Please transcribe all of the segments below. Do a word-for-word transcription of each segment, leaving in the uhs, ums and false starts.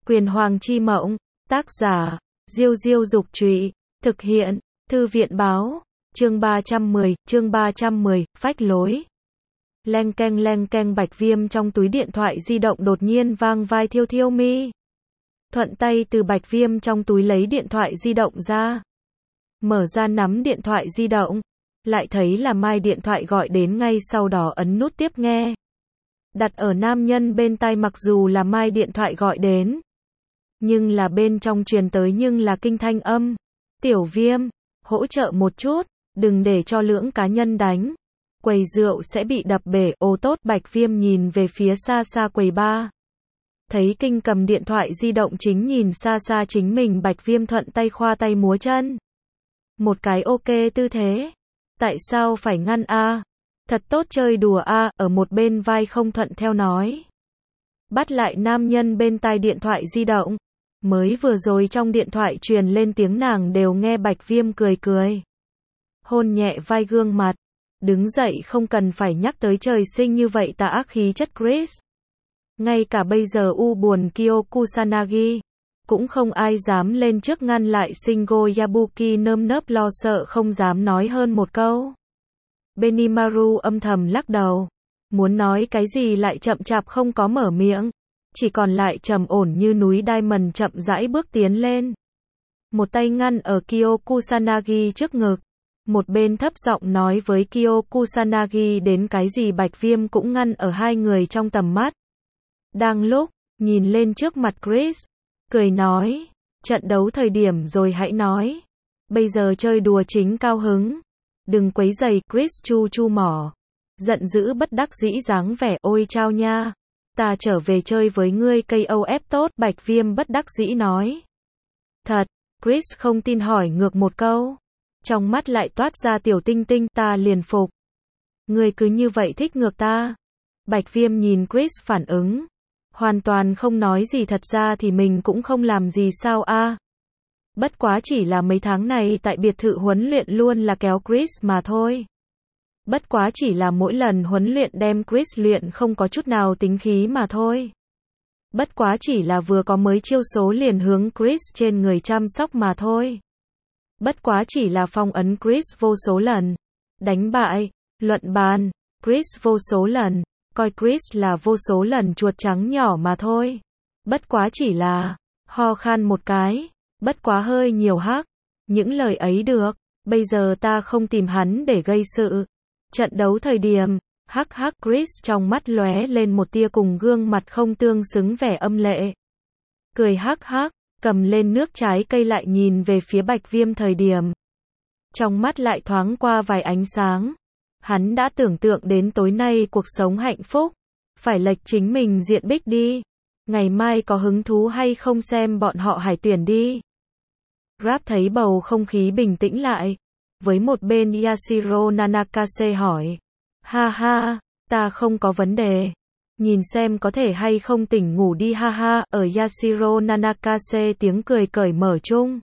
Quyền Hoàng chi mộng, tác giả, Diêu Diêu Dục Trụy, thực hiện, Thư viện Báo, chương ba trăm mười, chương ba trăm mười, phách lối. Leng keng leng keng, bạch viêm trong túi điện thoại di động đột nhiên vang vai thiêu thiêu mi. Thuận tay từ bạch viêm trong túi lấy điện thoại di động ra. Mở ra nắm điện thoại di động, lại thấy là Mai điện thoại gọi đến, ngay sau đó ấn nút tiếp nghe. Đặt ở nam nhân bên tai, mặc dù là Mai điện thoại gọi đến, nhưng là bên trong truyền tới nhưng là kinh thanh âm. Tiểu viêm, hỗ trợ một chút, đừng để cho lưỡng cá nhân đánh. Quầy rượu sẽ bị đập bể. Ô tốt. Bạch viêm nhìn về phía xa xa quầy ba. Thấy Kinh cầm điện thoại di động chính nhìn xa xa chính mình, bạch viêm thuận tay khoa tay múa chân. Một cái ok tư thế. Tại sao phải ngăn a? Thật tốt chơi đùa a, ở một bên vai không thuận theo nói. Bắt lại nam nhân bên tai điện thoại di động. Mới vừa rồi trong điện thoại truyền lên tiếng nàng đều nghe, bạch viêm cười cười. Hôn nhẹ vai gương mặt. Đứng dậy, không cần phải nhắc tới trời sinh như vậy tà ác khí chất Chris. Ngay cả bây giờ u buồn Kyo Kusanagi, cũng không ai dám lên trước ngăn lại. Shingo Yabuki nơm nớp lo sợ không dám nói hơn một câu. Benimaru âm thầm lắc đầu. Muốn nói cái gì lại chậm chạp không có mở miệng. Chỉ còn lại trầm ổn như núi Diamond chậm rãi bước tiến lên. Một tay ngăn ở Kyo Kusanagi trước ngực. Một bên thấp giọng nói với Kyo Kusanagi đến cái gì, bạch viêm cũng ngăn ở hai người trong tầm mắt. Đang lúc, nhìn lên trước mặt Chris, cười nói, trận đấu thời điểm rồi hãy nói. Bây giờ chơi đùa chính cao hứng. Đừng quấy giày. Chris chu chu mỏ. Giận dữ bất đắc dĩ dáng vẻ, ôi chao nha. Ta trở về chơi với ngươi cây ô ép tốt. Bạch viêm bất đắc dĩ nói. Thật. Chris không tin hỏi ngược một câu. Trong mắt lại toát ra tiểu tinh tinh, ta liền phục. Ngươi cứ như vậy thích ngược ta. Bạch viêm nhìn Chris phản ứng. Hoàn toàn không nói gì, thật ra thì mình cũng không làm gì sao a. Bất quá chỉ là mấy tháng này tại biệt thự huấn luyện luôn là kéo Chris mà thôi. Bất quá chỉ là mỗi lần huấn luyện đem Chris luyện không có chút nào tính khí mà thôi. Bất quá chỉ là vừa có mới chiêu số liền hướng Chris trên người chăm sóc mà thôi. Bất quá chỉ là phong ấn Chris vô số lần. Đánh bại, luận bàn, Chris vô số lần. Coi Chris là vô số lần chuột trắng nhỏ mà thôi. Bất quá chỉ là ho khan một cái. Bất quá hơi nhiều hắc. Những lời ấy được. Bây giờ ta không tìm hắn để gây sự. Trận đấu thời điểm, hắc hắc. Chris trong mắt lóe lên một tia cùng gương mặt không tương xứng vẻ âm lệ. Cười hắc hắc, cầm lên nước trái cây lại nhìn về phía bạch viêm thời điểm. Trong mắt lại thoáng qua vài ánh sáng. Hắn đã tưởng tượng đến tối nay cuộc sống hạnh phúc. Phải lệch chính mình diện bích đi. Ngày mai có hứng thú hay không xem bọn họ hải tuyển đi. Rap thấy bầu không khí bình tĩnh lại. Với một bên Yashiro Nanakase hỏi. Ha ha, ta không có vấn đề. Nhìn xem có thể hay không tỉnh ngủ đi ha ha. Ở Yashiro Nanakase tiếng cười cởi mở chung.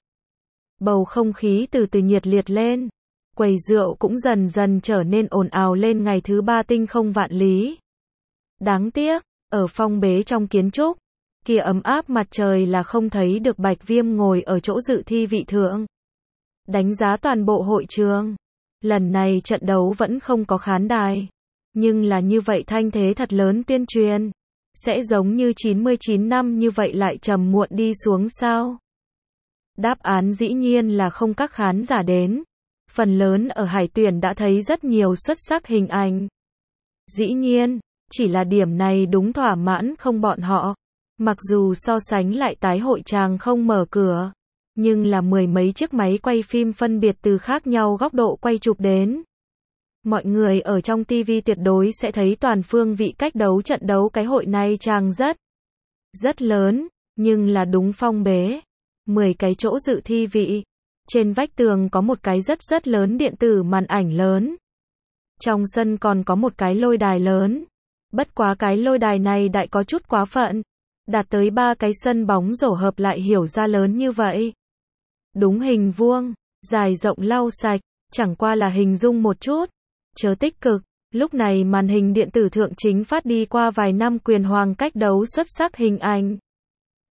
Bầu không khí từ từ nhiệt liệt lên. Quầy rượu cũng dần dần trở nên ồn ào lên. Ngày thứ ba tinh không vạn lý. Đáng tiếc, ở phong bế trong kiến trúc, kia ấm áp mặt trời là không thấy được. Bạch viêm ngồi ở chỗ dự thi vị thượng. Đánh giá toàn bộ hội trường. Lần này trận đấu vẫn không có khán đài. Nhưng là như vậy thanh thế thật lớn tuyên truyền. Sẽ giống như chín mươi chín năm như vậy lại trầm muộn đi xuống sao? Đáp án dĩ nhiên là không, các khán giả đến. Phần lớn ở hải tuyển đã thấy rất nhiều xuất sắc hình ảnh. Dĩ nhiên, chỉ là điểm này đúng thỏa mãn không bọn họ. Mặc dù so sánh lại tái hội tràng không mở cửa. Nhưng là mười mấy chiếc máy quay phim phân biệt từ khác nhau góc độ quay chụp đến. Mọi người ở trong ti vi tuyệt đối sẽ thấy toàn phương vị cách đấu trận đấu. Cái hội này tràng rất, rất lớn, nhưng là đúng phong bế. mười cái chỗ dự thi vị. Trên vách tường có một cái rất rất lớn điện tử màn ảnh lớn. Trong sân còn có một cái lôi đài lớn. Bất quá cái lôi đài này đại có chút quá phận. Đạt tới ba cái sân bóng rổ hợp lại hiểu ra lớn như vậy. Đúng hình vuông, dài rộng lau sạch, chẳng qua là hình dung một chút. Chớ tích cực, lúc này màn hình điện tử thượng chính phát đi qua vài năm quyền hoàng cách đấu xuất sắc hình ảnh.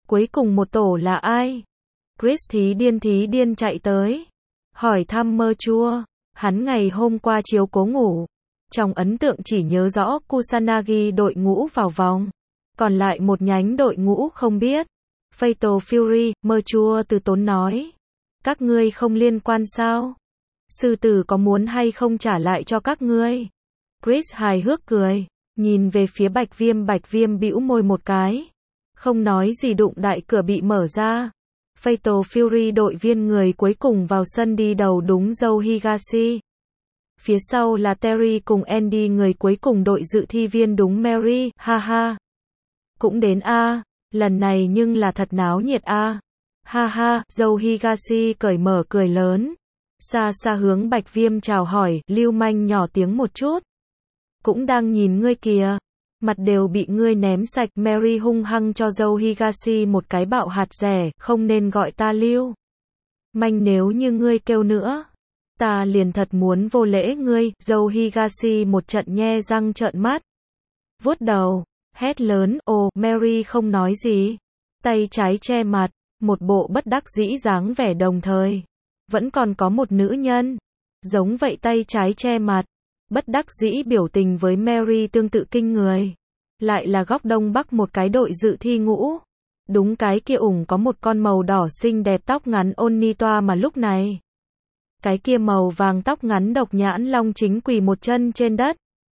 Cuối cùng một tổ là ai? Chris thí điên thí điên chạy tới. Hỏi thăm mơ chua. Hắn ngày hôm qua chiếu cố ngủ. Trong ấn tượng chỉ nhớ rõ Kusanagi đội ngũ vào vòng. Còn lại một nhánh đội ngũ không biết. Fatal Fury, mơ chua từ tốn nói. Các ngươi không liên quan sao? Sư tử có muốn hay không trả lại cho các ngươi? Chris hài hước cười. Nhìn về phía Bạch Viêm, Bạch Viêm bĩu môi một cái. Không nói gì, đụng đại cửa bị mở ra. Fatal Fury đội viên người cuối cùng vào sân đi đầu đúng Joe Higashi. Phía sau là Terry cùng Andy, người cuối cùng đội dự thi viên đúng Mary, ha ha. Cũng đến a, lần này nhưng là thật náo nhiệt a. Ha ha, Joe Higashi cởi mở cười lớn. Xa xa hướng Bạch Viêm chào hỏi, lưu manh nhỏ tiếng một chút. Cũng đang nhìn ngươi kìa. Mặt đều bị ngươi ném sạch. Mary hung hăng cho Joe Higashi một cái bạo hạt rẻ, không nên gọi ta lưu manh, nếu như ngươi kêu nữa, ta liền thật muốn vô lễ ngươi. Joe Higashi một trận nhe răng trợn mắt, vuốt đầu, hét lớn, ồ. Mary không nói gì, tay trái che mặt, một bộ bất đắc dĩ dáng vẻ, đồng thời vẫn còn có một nữ nhân giống vậy, tay trái che mặt, bất đắc dĩ biểu tình với Mary tương tự kinh người. Lại là góc đông bắc một cái đội dự thi ngũ. Đúng cái kia ủng có một con màu đỏ xinh đẹp tóc ngắn Onitoa, mà lúc này cái kia màu vàng tóc ngắn độc nhãn long chính quỳ một chân trên đất.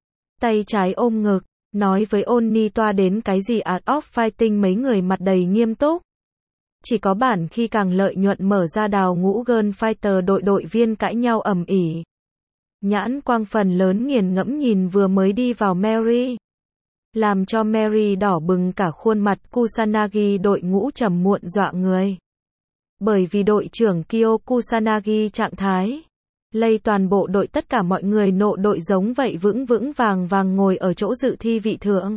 Tay trái ôm ngực, nói với Onitoa đến cái gì Art of Fighting, mấy người mặt đầy nghiêm túc. Chỉ có bản khi càng lợi nhuận mở ra đào ngũ Girl Fighter đội đội viên cãi nhau ầm ĩ. Nhãn quang phần lớn nghiền ngẫm nhìn vừa mới đi vào Mary. Làm cho Mary đỏ bừng cả khuôn mặt. Kusanagi đội ngũ trầm muộn dọa người. Bởi vì đội trưởng Kyo Kusanagi trạng thái lây toàn bộ đội, tất cả mọi người nộ đội giống vậy vững vững vàng vàng ngồi ở chỗ dự thi vị thượng.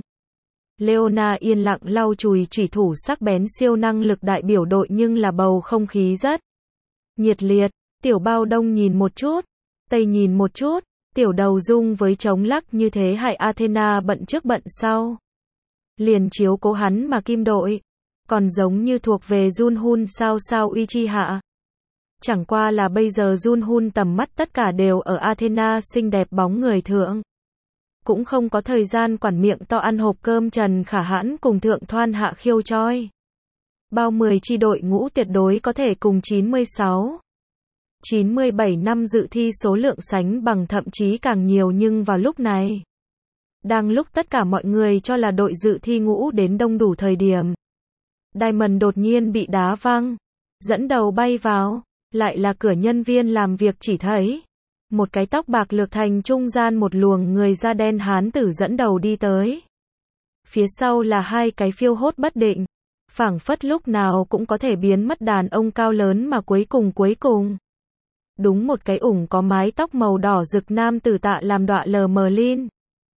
Leona yên lặng lau chùi chủy thủ sắc bén, siêu năng lực đại biểu đội, nhưng là bầu không khí rất nhiệt liệt. Tiểu Bao Đông nhìn một chút, Tây nhìn một chút, Tiểu Đầu Dung với chống lắc như thế hại Athena bận trước bận sau. Liền chiếu cố hắn mà kim đội. Còn giống như thuộc về Junhun sao sao Uchiha. Chẳng qua là bây giờ Junhun tầm mắt tất cả đều ở Athena xinh đẹp bóng người thượng. Cũng không có thời gian quản miệng to ăn hộp cơm Trần Khả Hãn cùng Thượng Thoan Hạ Khiêu choi. Bao mười chi đội ngũ tuyệt đối có thể cùng chín mươi sáu, chín mươi bảy năm dự thi số lượng sánh bằng, thậm chí càng nhiều, nhưng vào lúc này, đang lúc tất cả mọi người cho là đội dự thi ngũ đến đông đủ thời điểm, Diamond đột nhiên bị đá văng, dẫn đầu bay vào, lại là cửa nhân viên làm việc, chỉ thấy một cái tóc bạc lược thành trung gian một luồng người da đen hán tử dẫn đầu đi tới. Phía sau là hai cái phiêu hốt bất định, phảng phất lúc nào cũng có thể biến mất đàn ông cao lớn, mà cuối cùng cuối cùng đúng một cái ủng có mái tóc màu đỏ rực nam tử tạ làm đọa lờ mờ lin.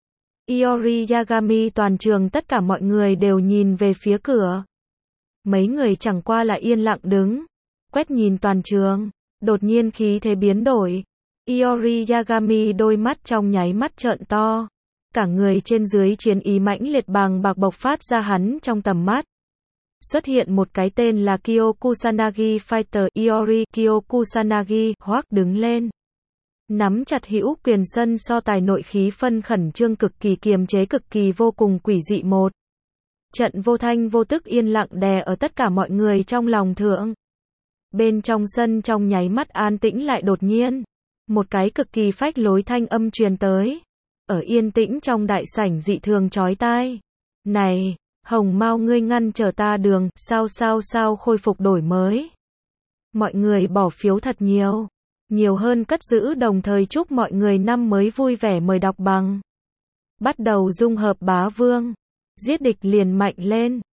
Iori Yagami. Toàn trường tất cả mọi người đều nhìn về phía cửa. Mấy người chẳng qua là yên lặng đứng, quét nhìn toàn trường. Đột nhiên khí thế biến đổi. Iori Yagami đôi mắt trong nháy mắt trợn to. Cả người trên dưới chiến ý mãnh liệt bàng bạc bộc phát ra, hắn trong tầm mắt xuất hiện một cái tên là Kyo Kusanagi Fighter. Iori Kyo Kusanagi hoác đứng lên, nắm chặt hữu quyền, sân so tài nội khí phân khẩn trương, cực kỳ kiềm chế, cực kỳ vô cùng quỷ dị. Một trận vô thanh vô tức yên lặng đè ở tất cả mọi người trong lòng thượng. Bên trong sân trong nháy mắt an tĩnh lại, đột nhiên một cái cực kỳ phách lối thanh âm truyền tới. Ở yên tĩnh trong đại sảnh dị thường chói tai. Này, Hồng Mao, ngươi ngăn trở ta đường, sao sao sao khôi phục đổi mới. Mọi người bỏ phiếu thật nhiều. Nhiều hơn cất giữ, đồng thời chúc mọi người năm mới vui vẻ. Mời đọc bằng. Bắt đầu dung hợp bá vương. Giết địch liền mạnh lên.